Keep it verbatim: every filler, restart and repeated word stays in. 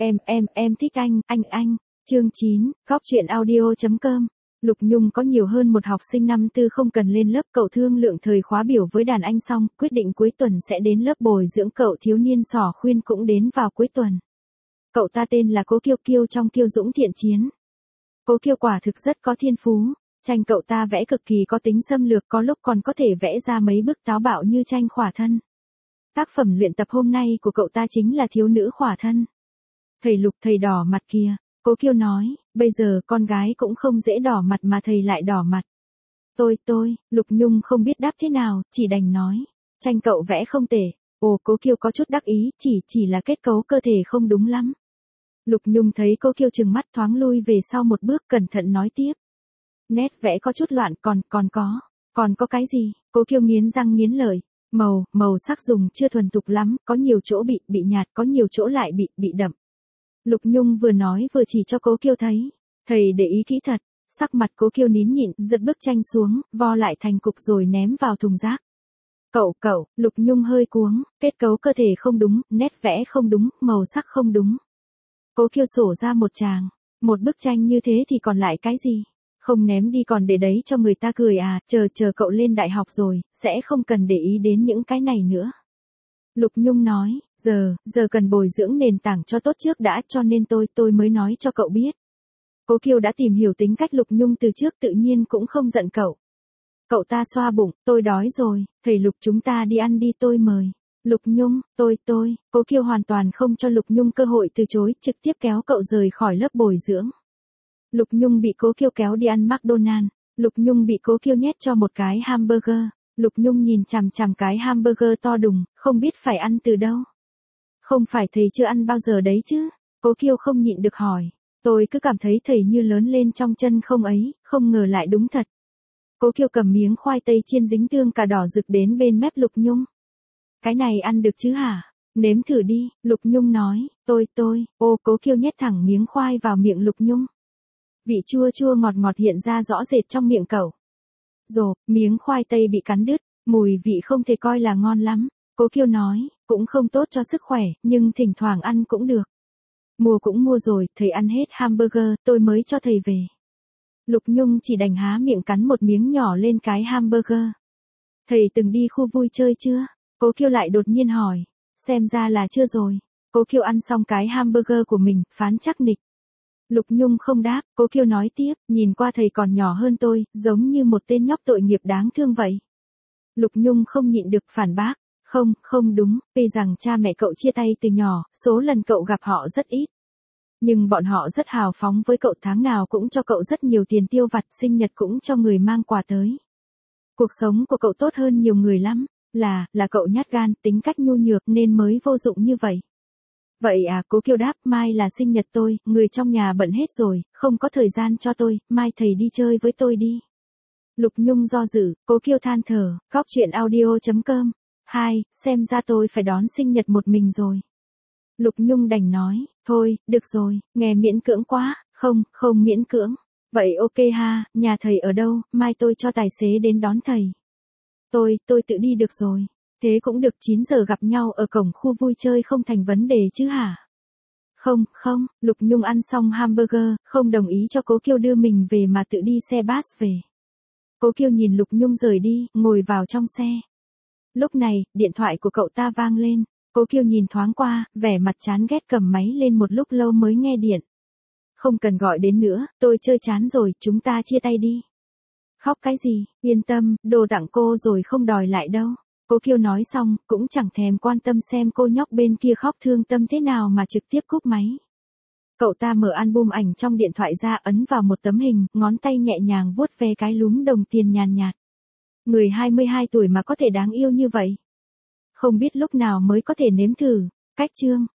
Em, em, em thích anh, anh, anh. Chương chín, Góc truyện audio chấm com. Lục Nhung có nhiều hơn một học sinh năm tư không cần lên lớp, cậu thương lượng thời khóa biểu với đàn anh xong, quyết định cuối tuần sẽ đến lớp bồi dưỡng cậu thiếu niên Sỏ Khuyên cũng đến vào cuối tuần. Cậu ta tên là Cố Kiêu Kiêu trong Kiêu Dũng Thiện Chiến. Cố Kiêu quả thực rất có thiên phú, tranh cậu ta vẽ cực kỳ có tính xâm lược, có lúc còn có thể vẽ ra mấy bức táo bạo như tranh khỏa thân. Tác phẩm luyện tập hôm nay của cậu ta chính là thiếu nữ khỏa thân. Thầy Lục, thầy đỏ mặt kìa, Cố Kiêu nói, bây giờ con gái cũng không dễ đỏ mặt mà thầy lại đỏ mặt. Tôi, tôi, Lục Nhung không biết đáp thế nào, chỉ đành nói, tranh cậu vẽ không tệ. Ồ, Cố Kiêu có chút đắc ý, chỉ chỉ là kết cấu cơ thể không đúng lắm. Lục Nhung thấy Cố Kiêu trừng mắt thoáng lui về sau một bước, cẩn thận nói tiếp. Nét vẽ có chút loạn, còn, còn có, còn có cái gì? Cố Kiêu nghiến răng nghiến lợi, màu, màu sắc dùng chưa thuần thục lắm, có nhiều chỗ bị, bị nhạt, có nhiều chỗ lại bị, bị đậm. Lục Nhung vừa nói vừa chỉ cho Cố Kiêu thấy, thầy để ý kỹ thật, sắc mặt Cố Kiêu nín nhịn, giật bức tranh xuống, vo lại thành cục rồi ném vào thùng rác. Cậu, cậu, Lục Nhung hơi cuống, kết cấu cơ thể không đúng, nét vẽ không đúng, màu sắc không đúng. Cố Kiêu sổ ra một tràng, một bức tranh như thế thì còn lại cái gì? Không ném đi còn để đấy cho người ta cười à, chờ chờ cậu lên đại học rồi, sẽ không cần để ý đến những cái này nữa. Lục Nhung nói, giờ, giờ cần bồi dưỡng nền tảng cho tốt trước đã, cho nên tôi, tôi mới nói cho cậu biết. Cố Kiêu đã tìm hiểu tính cách Lục Nhung từ trước, tự nhiên cũng không giận cậu. Cậu ta xoa bụng, tôi đói rồi, thầy Lục chúng ta đi ăn đi, tôi mời. Lục Nhung, tôi, tôi, Cố Kiêu hoàn toàn không cho Lục Nhung cơ hội từ chối, trực tiếp kéo cậu rời khỏi lớp bồi dưỡng. Lục Nhung bị Cố Kiêu kéo đi ăn McDonald's, Lục Nhung bị Cố Kiêu nhét cho một cái hamburger, Lục Nhung nhìn chằm chằm cái hamburger to đùng, không biết phải ăn từ đâu. Không phải thầy chưa ăn bao giờ đấy chứ? Cố Kiêu không nhịn được hỏi, tôi cứ cảm thấy thầy như lớn lên trong chân không ấy, không ngờ lại đúng thật. Cố Kiêu cầm miếng khoai tây chiên dính tương cà đỏ rực đến bên mép Lục Nhung. Cái này ăn được chứ hả? Nếm thử đi, Lục Nhung nói, tôi, tôi, ô Cố Kiêu nhét thẳng miếng khoai vào miệng Lục Nhung. Vị chua chua ngọt ngọt hiện ra rõ rệt trong miệng cậu. Rồ, miếng khoai tây bị cắn đứt, mùi vị không thể coi là ngon lắm. Cố Kiêu nói, cũng không tốt cho sức khỏe, nhưng thỉnh thoảng ăn cũng được. Mua cũng mua rồi, thầy ăn hết hamburger, tôi mới cho thầy về. Lục Nhung chỉ đành há miệng cắn một miếng nhỏ lên cái hamburger. Thầy từng đi khu vui chơi chưa? Cố Kiêu lại đột nhiên hỏi. Xem ra là chưa rồi. Cố Kiêu ăn xong cái hamburger của mình, phán chắc nịch. Lục Nhung không đáp, Cố Kiêu nói tiếp, nhìn qua thầy còn nhỏ hơn tôi, giống như một tên nhóc tội nghiệp đáng thương vậy. Lục Nhung không nhịn được phản bác, không, không đúng, tuy rằng cha mẹ cậu chia tay từ nhỏ, số lần cậu gặp họ rất ít. Nhưng bọn họ rất hào phóng với cậu, tháng nào cũng cho cậu rất nhiều tiền tiêu vặt, sinh nhật cũng cho người mang quà tới. Cuộc sống của cậu tốt hơn nhiều người lắm, là, là cậu nhát gan, tính cách nhu nhược nên mới vô dụng như vậy. Vậy à, Cố Kiêu đáp, mai là sinh nhật tôi, người trong nhà bận hết rồi, không có thời gian cho tôi, mai thầy đi chơi với tôi đi. Lục Nhung do dự, Cố Kiêu than thở, Góc truyện audio chấm com. Hai, xem ra tôi phải đón sinh nhật một mình rồi. Lục Nhung đành nói, thôi, được rồi, nghe miễn cưỡng quá, không, không miễn cưỡng. Vậy ok ha, nhà thầy ở đâu, mai tôi cho tài xế đến đón thầy. Tôi, tôi tự đi được rồi. Thế cũng được, chín giờ gặp nhau ở cổng khu vui chơi không thành vấn đề chứ hả? Không, không, Lục Nhung ăn xong hamburger, không đồng ý cho Cố Kiêu đưa mình về mà tự đi xe bus về. Cố Kiêu nhìn Lục Nhung rời đi, ngồi vào trong xe. Lúc này, điện thoại của cậu ta vang lên. Cố Kiêu nhìn thoáng qua, vẻ mặt chán ghét cầm máy lên một lúc lâu mới nghe điện. Không cần gọi đến nữa, tôi chơi chán rồi, chúng ta chia tay đi. Khóc cái gì, yên tâm, đồ tặng cô rồi không đòi lại đâu. Cố Kiêu nói xong, cũng chẳng thèm quan tâm xem cô nhóc bên kia khóc thương tâm thế nào mà trực tiếp cúp máy. Cậu ta mở album ảnh trong điện thoại ra, ấn vào một tấm hình, ngón tay nhẹ nhàng vuốt ve cái lúm đồng tiền nhàn nhạt. Người hai mươi hai tuổi mà có thể đáng yêu như vậy. Không biết lúc nào mới có thể nếm thử. Cách chương.